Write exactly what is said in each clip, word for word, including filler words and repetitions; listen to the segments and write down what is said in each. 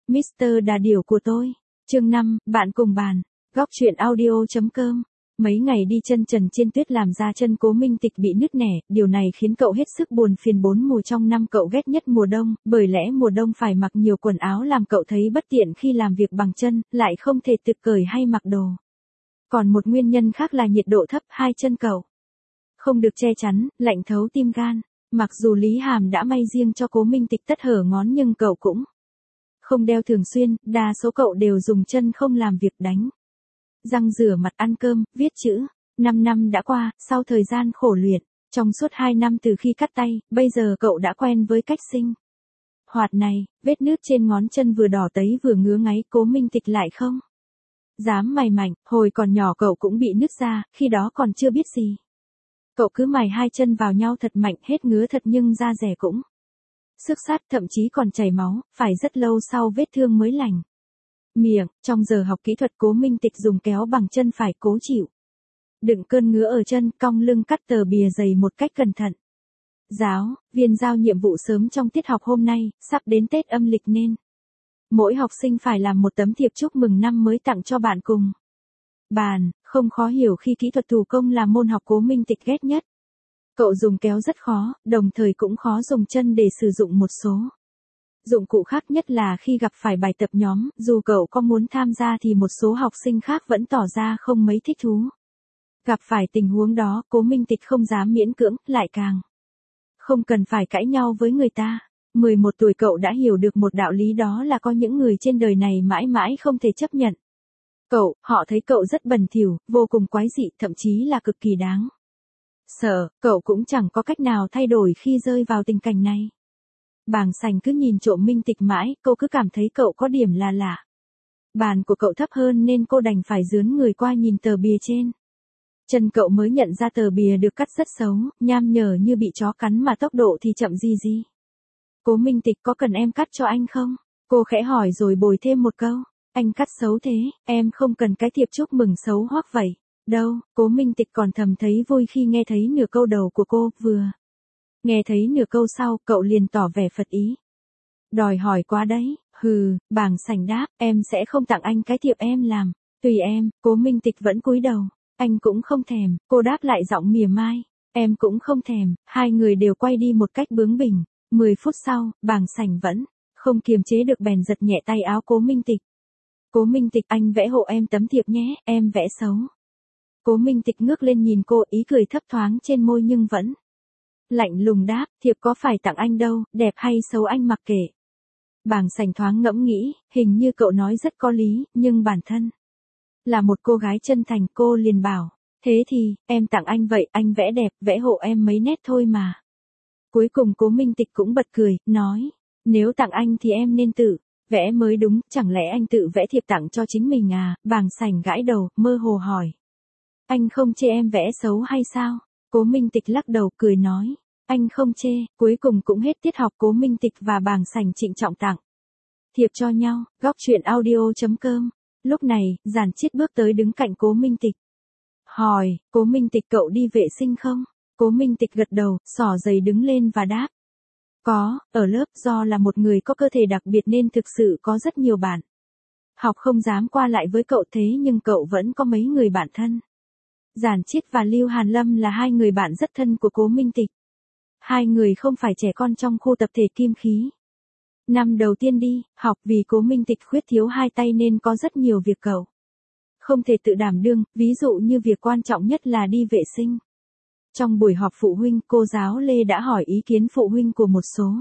mít tơ Đà Điểu của tôi. Chương năm, bạn cùng bàn. Góc truyện audio.com. Mấy ngày đi chân trần trên tuyết làm ra chân Cố Minh Tịch bị nứt nẻ, điều này khiến cậu hết sức buồn phiền. Bốn mùa trong năm cậu ghét nhất mùa đông, bởi lẽ mùa đông phải mặc nhiều quần áo làm cậu thấy bất tiện khi làm việc bằng chân, lại không thể tự cởi hay mặc đồ. Còn một nguyên nhân khác là nhiệt độ thấp, hai chân cậu không được che chắn, lạnh thấu tim gan. Mặc dù Lý Hàm đã may riêng cho Cố Minh Tịch tất hở ngón nhưng cậu cũng không đeo thường xuyên, đa số cậu đều dùng chân không làm việc đánh răng rửa mặt ăn cơm, viết chữ. Năm năm đã qua, sau thời gian khổ luyện, trong suốt hai năm từ khi cắt tay, bây giờ cậu đã quen với cách sinh hoạt này, vết nứt trên ngón chân vừa đỏ tấy vừa ngứa ngáy. Cố Minh Tịch lại không dám mày mảnh, hồi còn nhỏ cậu cũng bị nứt ra, khi đó còn chưa biết gì. Cậu cứ mài hai chân vào nhau thật mạnh, hết ngứa thật nhưng da rẻ cũng xước sát, thậm chí còn chảy máu, phải rất lâu sau vết thương mới lành. Miệng, trong giờ học kỹ thuật Cố Minh Tịch dùng kéo bằng chân phải cố chịu đựng cơn ngứa ở chân, cong lưng cắt tờ bìa dày một cách cẩn thận. Giáo viên giao nhiệm vụ sớm trong tiết học hôm nay, sắp đến Tết âm lịch nên mỗi học sinh phải làm một tấm thiệp chúc mừng năm mới tặng cho bạn cùng bàn. Không khó hiểu khi kỹ thuật thủ công là môn học Cố Minh Tịch ghét nhất. Cậu dùng kéo rất khó, đồng thời cũng khó dùng chân để sử dụng một số dụng cụ khác, nhất là khi gặp phải bài tập nhóm, dù cậu có muốn tham gia thì một số học sinh khác vẫn tỏ ra không mấy thích thú. Gặp phải tình huống đó, Cố Minh Tịch không dám miễn cưỡng, lại càng không cần phải cãi nhau với người ta. mười một tuổi cậu đã hiểu được một đạo lý, đó là có những người trên đời này mãi mãi không thể chấp nhận cậu, họ thấy cậu rất bẩn thỉu, vô cùng quái dị, thậm chí là cực kỳ đáng sợ. Cậu cũng chẳng có cách nào thay đổi khi rơi vào tình cảnh này. Bàng Sành cứ nhìn trộm Minh Tịch mãi, cô cứ cảm thấy cậu có điểm là lạ. Bàn của cậu thấp hơn nên cô đành phải dướn người qua nhìn tờ bìa trên chân cậu, mới nhận ra tờ bìa được cắt rất xấu, nham nhở như bị chó cắn mà tốc độ thì chậm gì gì. Cố Minh Tịch, có cần em cắt cho anh không? Cô khẽ hỏi rồi bồi thêm một câu. Anh cắt xấu thế, em không cần cái thiệp chúc mừng xấu hoắc vậy đâu. Cố Minh Tịch còn thầm thấy vui khi nghe thấy nửa câu đầu của cô, vừa nghe thấy nửa câu sau, cậu liền tỏ vẻ phật ý. Đòi hỏi quá đấy. Hừ, Bàng Sành đáp, em sẽ không tặng anh cái thiệp em làm. Tùy em. Cố Minh Tịch vẫn cúi đầu. Anh cũng không thèm. Cô đáp lại giọng mỉa mai. Em cũng không thèm. Hai người đều quay đi một cách bướng bỉnh. Mười phút sau, Bàng Sành vẫn không kiềm chế được bèn giật nhẹ tay áo Cố Minh Tịch. Cố Minh Tịch, anh vẽ hộ em tấm thiệp nhé, em vẽ xấu. Cố Minh Tịch ngước lên nhìn cô, ý cười thấp thoáng trên môi nhưng vẫn lạnh lùng đáp, thiệp có phải tặng anh đâu, đẹp hay xấu anh mặc kệ. Bàng Sành thoáng ngẫm nghĩ, hình như cậu nói rất có lý, nhưng bản thân là một cô gái chân thành, cô liền bảo, thế thì, em tặng anh vậy, anh vẽ đẹp, vẽ hộ em mấy nét thôi mà. Cuối cùng Cố Minh Tịch cũng bật cười, nói, nếu tặng anh thì em nên tự vẽ mới đúng, chẳng lẽ anh tự vẽ thiệp tặng cho chính mình à? Bàng Sành gãi đầu, mơ hồ hỏi. Anh không chê em vẽ xấu hay sao? Cố Minh Tịch lắc đầu cười nói. Anh không chê. Cuối cùng cũng hết tiết học, Cố Minh Tịch và Bàng Sành trịnh trọng tặng thiệp cho nhau. Góc truyện audio.com. Lúc này, Giản Chiết bước tới đứng cạnh Cố Minh Tịch. Hỏi, Cố Minh Tịch, cậu đi vệ sinh không? Cố Minh Tịch gật đầu, xỏ giày đứng lên và đáp. Có, ở lớp do là một người có cơ thể đặc biệt nên thực sự có rất nhiều bạn học không dám qua lại với cậu, thế nhưng cậu vẫn có mấy người bạn thân. Giản Chiết và Lưu Hàn Lâm là hai người bạn rất thân của Cố Minh Tịch. Hai người không phải trẻ con trong khu tập thể Kim Khí. Năm đầu tiên đi học, vì Cố Minh Tịch khuyết thiếu hai tay nên có rất nhiều việc cậu không thể tự đảm đương, ví dụ như việc quan trọng nhất là đi vệ sinh. Trong buổi họp phụ huynh, cô giáo Lê đã hỏi ý kiến phụ huynh của một số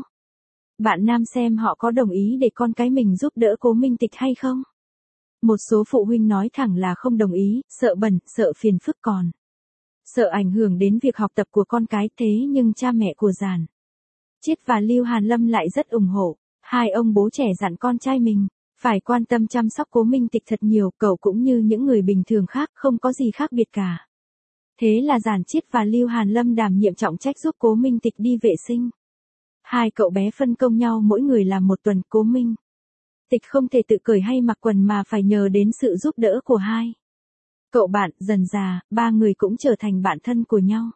bạn nam xem họ có đồng ý để con cái mình giúp đỡ Cố Minh Tịch hay không. Một số phụ huynh nói thẳng là không đồng ý, sợ bẩn, sợ phiền phức, còn sợ ảnh hưởng đến việc học tập của con cái. Thế nhưng cha mẹ của Giản Chiết và Lưu Hàn Lâm lại rất ủng hộ. Hai ông bố trẻ dặn con trai mình phải quan tâm chăm sóc Cố Minh Tịch thật nhiều, cậu cũng như những người bình thường khác, không có gì khác biệt cả. Thế là Giản Chiết và Lưu Hàn Lâm đảm nhiệm trọng trách giúp Cố Minh Tịch đi vệ sinh. Hai cậu bé phân công nhau mỗi người làm một tuần. Cố Minh Tịch không thể tự cởi hay mặc quần mà phải nhờ đến sự giúp đỡ của hai cậu bạn. Dần dà, ba người cũng trở thành bạn thân của nhau.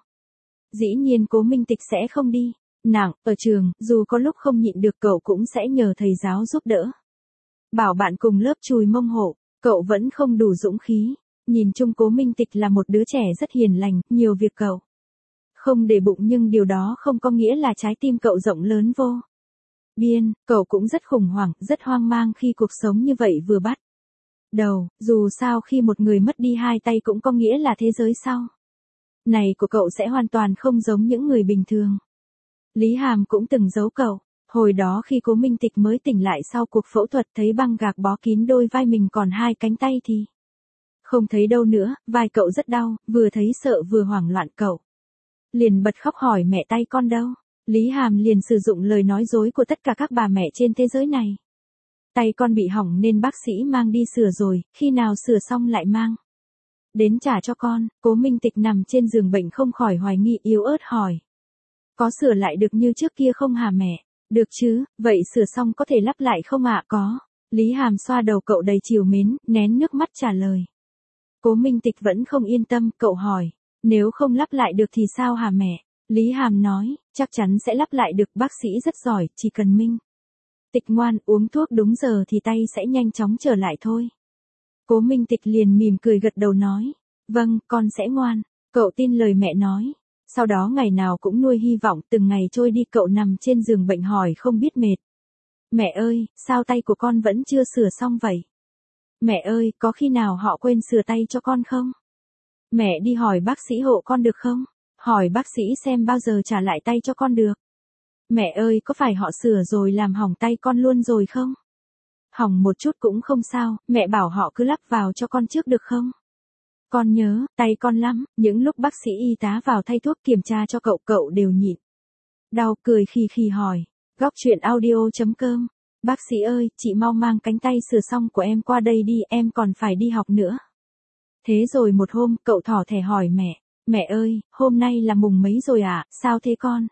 Dĩ nhiên Cố Minh Tịch sẽ không đi nặng ở trường, dù có lúc không nhịn được cậu cũng sẽ nhờ thầy giáo giúp đỡ. Bảo bạn cùng lớp chùi mông hộ, cậu vẫn không đủ dũng khí. Nhìn chung Cố Minh Tịch là một đứa trẻ rất hiền lành, nhiều việc cậu không để bụng nhưng điều đó không có nghĩa là trái tim cậu rộng lớn vô biên, cậu cũng rất khủng hoảng, rất hoang mang khi cuộc sống như vậy vừa bắt đầu, dù sao khi một người mất đi hai tay cũng có nghĩa là thế giới sau này của cậu sẽ hoàn toàn không giống những người bình thường. Lý Hàm cũng từng giấu cậu, hồi đó khi Cố Minh Tịch mới tỉnh lại sau cuộc phẫu thuật thấy băng gạc bó kín đôi vai mình còn hai cánh tay thì không thấy đâu nữa, vai cậu rất đau, vừa thấy sợ vừa hoảng loạn cậu liền bật khóc hỏi mẹ tay con đâu. Lý Hàm liền sử dụng lời nói dối của tất cả các bà mẹ trên thế giới này. Tay con bị hỏng nên bác sĩ mang đi sửa rồi, khi nào sửa xong lại mang đến trả cho con. Cố Minh Tịch nằm trên giường bệnh không khỏi hoài nghi, yếu ớt hỏi. Có sửa lại được như trước kia không hả mẹ? Được chứ, vậy sửa xong có thể lắp lại không ạ? Có. Lý Hàm xoa đầu cậu đầy trìu mến, nén nước mắt trả lời. Cố Minh Tịch vẫn không yên tâm, cậu hỏi. Nếu không lắp lại được thì sao hả mẹ? Lý Hàm nói, chắc chắn sẽ lắp lại được, bác sĩ rất giỏi, chỉ cần Minh Tịch ngoan uống thuốc đúng giờ thì tay sẽ nhanh chóng trở lại thôi. Cố Minh Tịch liền mỉm cười gật đầu nói, vâng, con sẽ ngoan. Cậu tin lời mẹ nói. Sau đó ngày nào cũng nuôi hy vọng, từng ngày trôi đi cậu nằm trên giường bệnh hỏi không biết mệt. Mẹ ơi, sao tay của con vẫn chưa sửa xong vậy? Mẹ ơi, có khi nào họ quên sửa tay cho con không? Mẹ đi hỏi bác sĩ hộ con được không? Hỏi bác sĩ xem bao giờ trả lại tay cho con được. Mẹ ơi, có phải họ sửa rồi làm hỏng tay con luôn rồi không? Hỏng một chút cũng không sao, mẹ bảo họ cứ lắp vào cho con trước được không? Con nhớ, tay con lắm, những lúc bác sĩ y tá vào thay thuốc kiểm tra cho cậu, cậu đều nhịn đau cười khì khì hỏi. Góc truyện audio chấm com. Bác sĩ ơi, chị mau mang cánh tay sửa xong của em qua đây đi, em còn phải đi học nữa. Thế rồi một hôm, cậu thỏ thẻ hỏi mẹ. Mẹ ơi, hôm nay là mùng mấy rồi ạ, à? Sao thế con?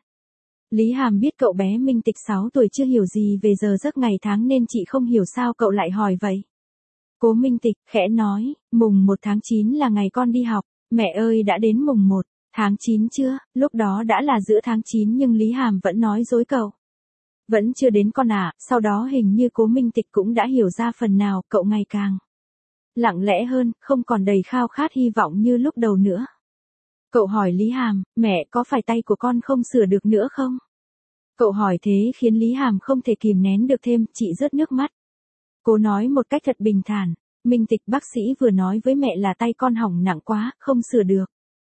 Lý Hàm biết cậu bé Minh Tịch sáu tuổi chưa hiểu gì về giờ giấc ngày tháng nên chị không hiểu sao cậu lại hỏi vậy. Cố Minh Tịch khẽ nói, mùng một tháng chín là ngày con đi học. Mẹ ơi, đã đến mùng một tháng chín chưa? Lúc đó đã là giữa tháng chín nhưng Lý Hàm vẫn nói dối cậu. Vẫn chưa đến con à, sau đó hình như Cố Minh Tịch cũng đã hiểu ra phần nào, cậu ngày càng lặng lẽ hơn, không còn đầy khao khát hy vọng như lúc đầu nữa. Cậu hỏi Lý Hàm, mẹ có phải tay của con không sửa được nữa không? Cậu hỏi thế khiến Lý Hàm không thể kìm nén được thêm, chị rớt nước mắt. Cô nói một cách thật bình thản, Minh Tịch bác sĩ vừa nói với mẹ là tay con hỏng nặng quá, không sửa được.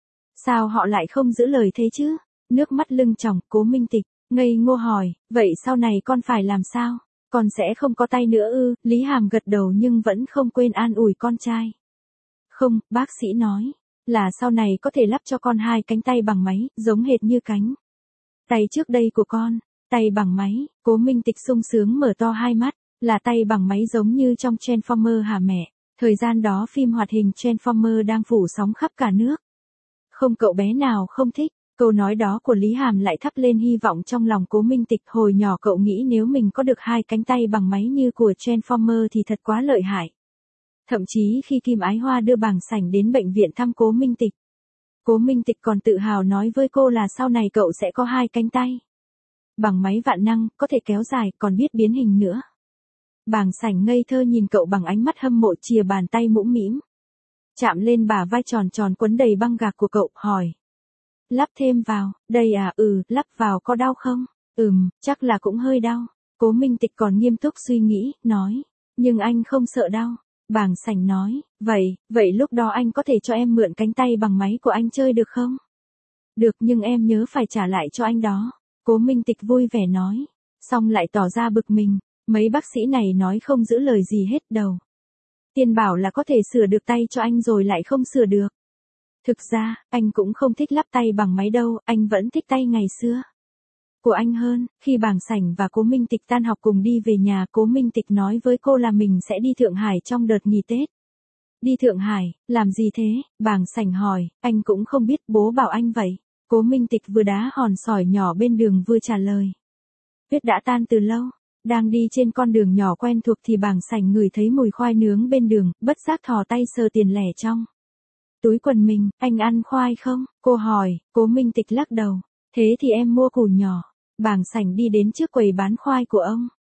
Sao họ lại không giữ lời thế chứ? Nước mắt lưng tròng, Cố Minh Tịch ngây ngô hỏi, vậy sau này con phải làm sao? Con sẽ không có tay nữa ư? Lý Hàm gật đầu nhưng vẫn không quên an ủi con trai. Không, bác sĩ nói, là sau này có thể lắp cho con hai cánh tay bằng máy, giống hệt như cánh tay trước đây của con. Tay bằng máy, Cố Minh Tịch sung sướng mở to hai mắt, là tay bằng máy giống như trong Transformer hả mẹ? Thời gian đó phim hoạt hình Transformer đang phủ sóng khắp cả nước. Không cậu bé nào không thích. Câu nói đó của Lý Hàm lại thắp lên hy vọng trong lòng Cố Minh Tịch. Hồi nhỏ cậu nghĩ nếu mình có được hai cánh tay bằng máy như của Transformer thì thật quá lợi hại. Thậm chí khi Kim Ái Hoa đưa Bàng Sảnh đến bệnh viện thăm Cố Minh Tịch, Cố Minh Tịch còn tự hào nói với cô là sau này cậu sẽ có hai cánh tay bằng máy vạn năng, có thể kéo dài, còn biết biến hình nữa. Bàng Sảnh ngây thơ nhìn cậu bằng ánh mắt hâm mộ, chìa bàn tay mũm mĩm chạm lên bả vai tròn tròn quấn đầy băng gạc của cậu, hỏi. Lắp thêm vào, đây à, ừ, lắp vào có đau không? Ừm, chắc là cũng hơi đau. Cố Minh Tịch còn nghiêm túc suy nghĩ, nói. Nhưng anh không sợ đau. Bàng Sảnh nói, vậy, vậy lúc đó anh có thể cho em mượn cánh tay bằng máy của anh chơi được không? Được, nhưng em nhớ phải trả lại cho anh đó. Cố Minh Tịch vui vẻ nói. Xong lại tỏ ra bực mình, mấy bác sĩ này nói không giữ lời gì hết đầu. Tiên bảo là có thể sửa được tay cho anh rồi lại không sửa được. Thực ra, anh cũng không thích lắp tay bằng máy đâu, anh vẫn thích tay ngày xưa của anh hơn. Khi Bàng Sảnh và Cố Minh Tịch tan học cùng đi về nhà, Cố Minh Tịch nói với cô là mình sẽ đi Thượng Hải trong đợt nghỉ Tết. Đi Thượng Hải, làm gì thế? Bàng Sảnh hỏi, anh cũng không biết, bố bảo anh vậy. Cố Minh Tịch vừa đá hòn sỏi nhỏ bên đường vừa trả lời. Tuyết đã tan từ lâu. Đang đi trên con đường nhỏ quen thuộc thì Bàng Sảnh ngửi thấy mùi khoai nướng bên đường, bất giác thò tay sờ tiền lẻ trong túi quần mình. Anh ăn khoai không? Cô hỏi. Cố Minh Tịch lắc đầu. Thế thì em mua củ nhỏ. Bàng Sảnh đi đến trước quầy bán khoai của ông.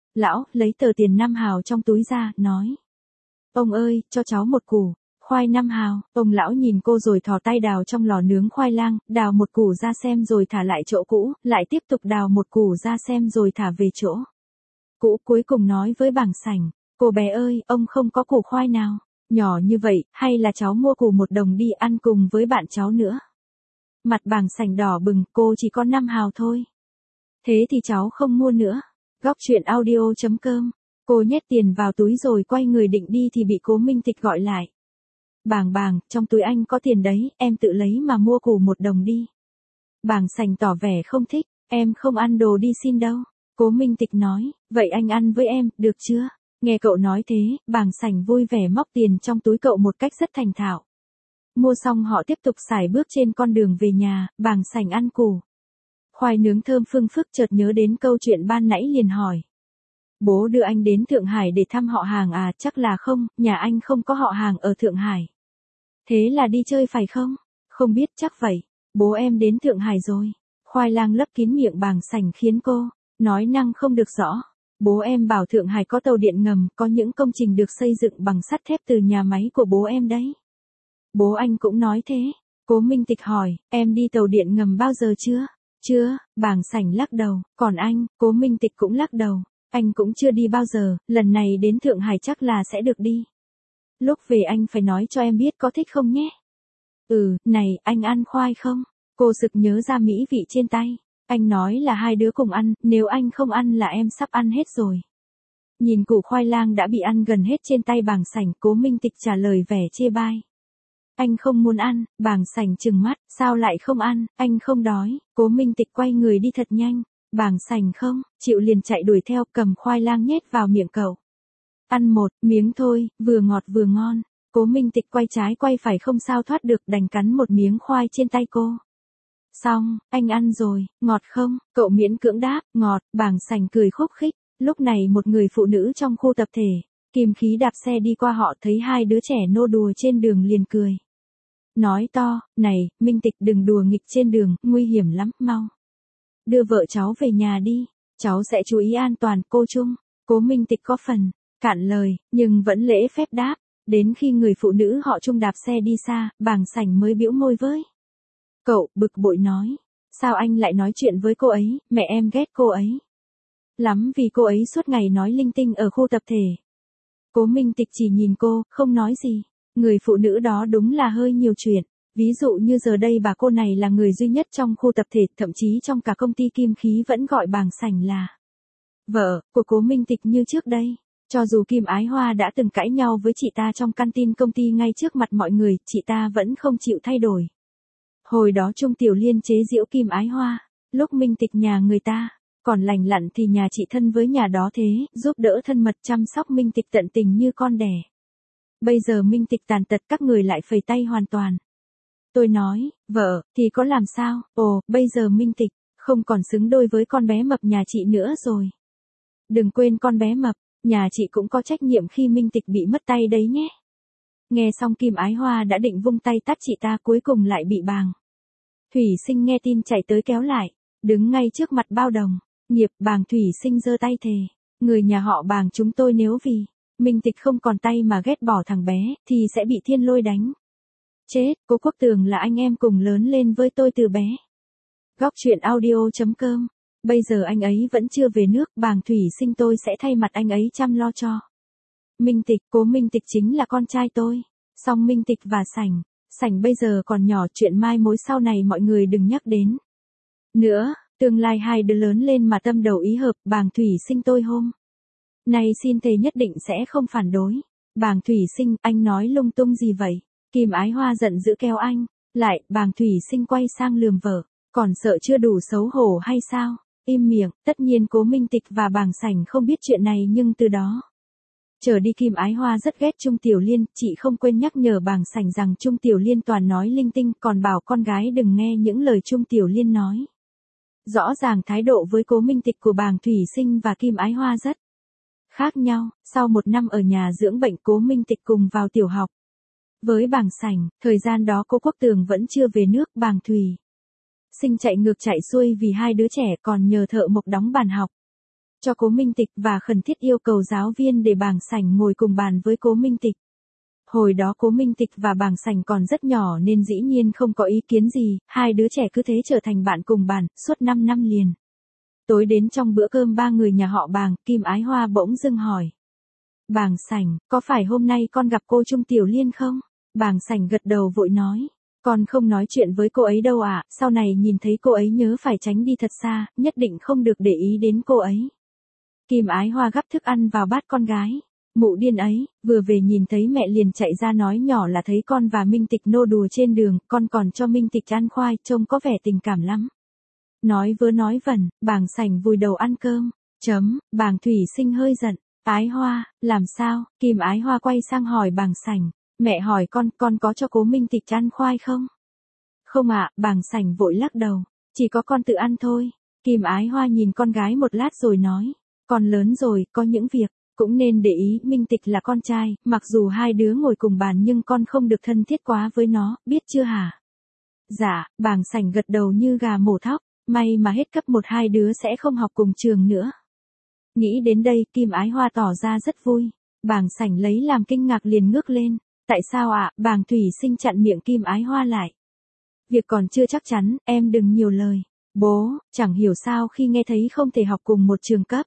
Lão, lấy tờ tiền năm hào trong túi ra, nói. Ông ơi, cho cháu một củ, khoai năm hào. Ông lão nhìn cô rồi thò tay đào trong lò nướng khoai lang, đào một củ ra xem rồi thả lại chỗ cũ, lại tiếp tục đào một củ ra xem rồi thả về chỗ cũ, cuối cùng nói với bảng sảnh, cô bé ơi, ông không có củ khoai nào nhỏ như vậy, hay là cháu mua củ một đồng đi ăn cùng với bạn cháu nữa. Mặt bảng sảnh đỏ bừng, cô chỉ có năm hào thôi. Thế thì cháu không mua nữa. Góc truyện audio chấm com. Cô nhét tiền vào túi rồi quay người định đi thì bị Cố Minh Tịch gọi lại. Bàng bàng, trong túi anh có tiền đấy, em tự lấy mà mua củ một đồng đi. Bàng sảnh tỏ vẻ không thích, em không ăn đồ đi xin đâu. Cố Minh Tịch nói, vậy anh ăn với em, được chưa? Nghe cậu nói thế, bàng sảnh vui vẻ móc tiền trong túi cậu một cách rất thành thạo. Mua xong họ tiếp tục sải bước trên con đường về nhà, bàng sảnh ăn củ khoai nướng thơm phưng phức, chợt nhớ đến câu chuyện ban nãy liền hỏi. Bố đưa anh đến Thượng Hải để thăm họ hàng à? Chắc là không, nhà anh không có họ hàng ở Thượng Hải. Thế là đi chơi phải không? Không biết, chắc vậy. Bố em đến Thượng Hải rồi. Khoai lang lấp kín miệng bàng sảnh khiến cô nói năng không được rõ. Bố em bảo Thượng Hải có tàu điện ngầm, có những công trình được xây dựng bằng sắt thép từ nhà máy của bố em đấy. Bố anh cũng nói thế. Cố Minh Tịch hỏi, em đi tàu điện ngầm bao giờ chưa? Chưa, bàng sảnh lắc đầu. Còn anh? Cố Minh Tịch cũng lắc đầu. Anh cũng chưa đi bao giờ, lần này đến Thượng Hải chắc là sẽ được đi. Lúc về anh phải nói cho em biết có thích không nhé. Ừ, này, anh ăn khoai không? Cô sực nhớ ra mỹ vị trên tay. Anh nói là hai đứa cùng ăn, nếu anh không ăn là em sắp ăn hết rồi. Nhìn củ khoai lang đã bị ăn gần hết trên tay bàng sảnh, Cố Minh Tịch trả lời vẻ chê bai. Anh không muốn ăn, bàng sảnh trừng mắt, sao lại không ăn, anh không đói. Cố Minh Tịch quay người đi thật nhanh. Bàng sảnh không chịu liền chạy đuổi theo, cầm khoai lang nhét vào miệng cậu. Ăn một miếng thôi, vừa ngọt vừa ngon. Cố Minh Tịch quay trái quay phải không sao thoát được, đành cắn một miếng khoai trên tay cô. Xong, anh ăn rồi, ngọt không? Cậu miễn cưỡng đáp, ngọt. Bàng sảnh cười khúc khích. Lúc này một người phụ nữ trong khu tập thể, Kim Khí đạp xe đi qua họ thấy hai đứa trẻ nô đùa trên đường liền cười. Nói to, này, Minh Tịch đừng đùa nghịch trên đường, nguy hiểm lắm, mau đưa vợ cháu về nhà đi, cháu sẽ chú ý an toàn. Cô Trung. Cố Minh Tịch có phần cạn lời, nhưng vẫn lễ phép đáp. Đến khi người phụ nữ họ Trung đạp xe đi xa, bàng sảnh mới bĩu môi với cậu, bực bội nói. Sao anh lại nói chuyện với cô ấy, mẹ em ghét cô ấy lắm vì cô ấy suốt ngày nói linh tinh ở khu tập thể. Cố Minh Tịch chỉ nhìn cô, không nói gì. Người phụ nữ đó đúng là hơi nhiều chuyện. Ví dụ như giờ đây bà cô này là người duy nhất trong khu tập thể, thậm chí trong cả công ty Kim Khí vẫn gọi bàng sảnh là vợ của Cố Minh Tịch như trước đây. Cho dù Kim Ái Hoa đã từng cãi nhau với chị ta trong canteen công ty ngay trước mặt mọi người, chị ta vẫn không chịu thay đổi. Hồi đó Trung Tiểu Liên chế giễu Kim Ái Hoa, lúc Minh Tịch nhà người ta còn lành lặn thì nhà chị thân với nhà đó thế, giúp đỡ thân mật chăm sóc Minh Tịch tận tình như con đẻ. Bây giờ Minh Tịch tàn tật, các người lại phẩy tay hoàn toàn. Tôi nói, vợ, thì có làm sao? Ồ, bây giờ Minh Tịch không còn xứng đôi với con bé mập nhà chị nữa rồi. Đừng quên con bé mập, nhà chị cũng có trách nhiệm khi Minh Tịch bị mất tay đấy nhé. Nghe xong Kim Ái Hoa đã định vung tay tát chị ta, cuối cùng lại bị bàng Thủy Sinh nghe tin chạy tới kéo lại, đứng ngay trước mặt bao đồng. Nghiệp. Bàng Thủy Sinh giơ tay thề, người nhà họ Bàng chúng tôi nếu vì Minh Tịch không còn tay mà ghét bỏ thằng bé, thì sẽ bị thiên lôi đánh chết. Cố Quốc Tường là anh em cùng lớn lên với tôi từ bé. Góc truyện audio chấm com. Bây giờ anh ấy vẫn chưa về nước, Bàng Thủy Sinh tôi sẽ thay mặt anh ấy chăm lo cho Minh Tịch. Cố Minh Tịch chính là con trai tôi. Song Minh Tịch và Sảnh, Sảnh bây giờ còn nhỏ, chuyện mai mối sau này mọi người đừng nhắc đến nữa. Tương lai hai đứa lớn lên mà tâm đầu ý hợp, Bàng Thủy Sinh tôi hôm nay xin thề nhất định sẽ không phản đối. Bàng Thủy Sinh, anh nói lung tung gì vậy? Kim Ái Hoa giận dữ kéo anh lại. Bàng Thủy Sinh quay sang lườm vợ, còn sợ chưa đủ xấu hổ hay sao? Im miệng. Tất nhiên Cố Minh Tịch và Bàng Sảnh không biết chuyện này, nhưng từ đó trở đi Kim Ái Hoa rất ghét Trung Tiểu Liên. Chị không quên nhắc nhở Bàng Sảnh rằng Trung Tiểu Liên toàn nói linh tinh, còn bảo con gái đừng nghe những lời Trung Tiểu Liên nói. Rõ ràng thái độ với Cố Minh Tịch của Bàng Thủy Sinh và Kim Ái Hoa rất khác nhau. Sau một năm ở nhà dưỡng bệnh, Cố Minh Tịch cùng vào tiểu học với Bàng Sảnh. Thời gian đó Cố Quốc Tường vẫn chưa về nước. Bàng Thủy Sinh chạy ngược chạy xuôi vì hai đứa trẻ, còn nhờ thợ mộc đóng bàn học. cho Cố Minh Tịch và khẩn thiết yêu cầu giáo viên để Bàng Sảnh ngồi cùng bàn với Cố Minh Tịch. Hồi đó Cố Minh Tịch và Bàng Sảnh còn rất nhỏ nên dĩ nhiên không có ý kiến gì, hai đứa trẻ cứ thế trở thành bạn cùng bàn, suốt năm năm liền. Tối đến trong bữa cơm ba người nhà họ Bàng, Kim Ái Hoa bỗng dưng hỏi. Bàng Sảnh, có phải hôm nay con gặp cô Trung Tiểu Liên không? Bàng Sảnh gật đầu vội nói. Con không nói chuyện với cô ấy đâu ạ, sau này nhìn thấy cô ấy nhớ phải tránh đi thật xa, nhất định không được để ý đến cô ấy. Kim Ái Hoa gắp thức ăn vào bát con gái. Mụ điên ấy, vừa về nhìn thấy mẹ liền chạy ra nói nhỏ là thấy con và Minh Tịch nô đùa trên đường, con còn cho Minh Tịch ăn khoai, trông có vẻ tình cảm lắm. Nói vớ nói vẩn, Bàng Sảnh vùi đầu ăn cơm. Chấm, Bàng Thủy Sinh hơi giận. Ái Hoa, làm sao? Kim Ái Hoa quay sang hỏi Bàng Sảnh. Mẹ hỏi con, con có cho Cố Minh Tịch ăn khoai không? Không ạ, Bàng Sảnh vội lắc đầu. Chỉ có con tự ăn thôi. Kim Ái Hoa nhìn con gái một lát rồi nói. Con lớn rồi, có những việc, cũng nên để ý, Minh Tịch là con trai, mặc dù hai đứa ngồi cùng bàn nhưng con không được thân thiết quá với nó, biết chưa hả? Dạ, Bàng Sảnh gật đầu như gà mổ thóc, may mà hết cấp một hai đứa sẽ không học cùng trường nữa. Nghĩ đến đây, Kim Ái Hoa tỏ ra rất vui. Bàng Sảnh lấy làm kinh ngạc liền ngước lên. Tại sao ạ? Bàng Thủy Sinh chặn miệng Kim Ái Hoa lại. Việc còn chưa chắc chắn, em đừng nhiều lời. Bố, chẳng hiểu sao khi nghe thấy không thể học cùng một trường cấp.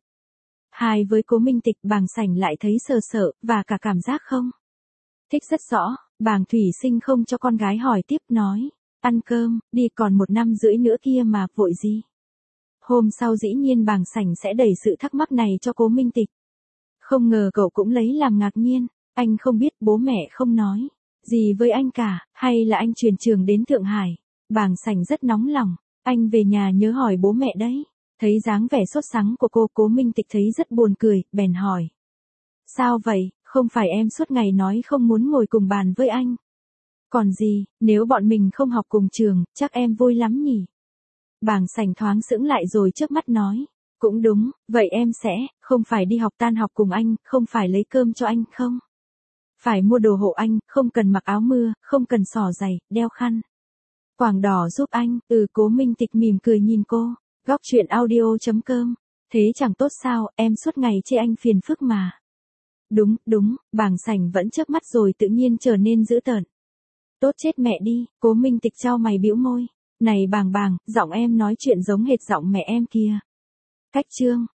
Hai với Cố Minh Tịch, Bàng Sảnh lại thấy sợ sợ, và cả cảm giác không thích rất rõ. Bàng Thủy Sinh không cho con gái hỏi tiếp, nói. Ăn cơm, đi, còn một năm rưỡi nữa kia mà, vội gì. Hôm sau dĩ nhiên Bàng Sảnh sẽ đẩy sự thắc mắc này cho Cố Minh Tịch. Không ngờ cậu cũng lấy làm ngạc nhiên. Anh không biết, bố mẹ không nói gì với anh cả, hay là anh chuyển trường đến Thượng Hải? Bàng Sảnh rất nóng lòng. Anh về nhà nhớ hỏi bố mẹ đấy. Thấy dáng vẻ sốt sắng của cô, Cố Minh Tịch thấy rất buồn cười, bèn hỏi. Sao vậy, không phải em suốt ngày nói không muốn ngồi cùng bàn với anh? Còn gì, nếu bọn mình không học cùng trường, chắc em vui lắm nhỉ? Bàng Sảnh thoáng sững lại rồi trước mắt nói. Cũng đúng, vậy em sẽ, không phải đi học tan học cùng anh, không phải lấy cơm cho anh không? Phải mua đồ hộ anh, không cần mặc áo mưa, không cần xỏ giày, đeo khăn quàng đỏ giúp anh. Ừ, Cố Minh Tịch mỉm cười nhìn cô. Góc truyện audio chấm com. Thế chẳng tốt sao, em suốt ngày chê anh phiền phức mà. Đúng, đúng, Bàng Sảnh vẫn chớp mắt rồi tự nhiên trở nên dữ tợn. Tốt chết mẹ đi, Cố Minh Tịch chau mày bĩu môi. Này Bàng Bàng, giọng em nói chuyện giống hệt giọng mẹ em kia. Cách chương.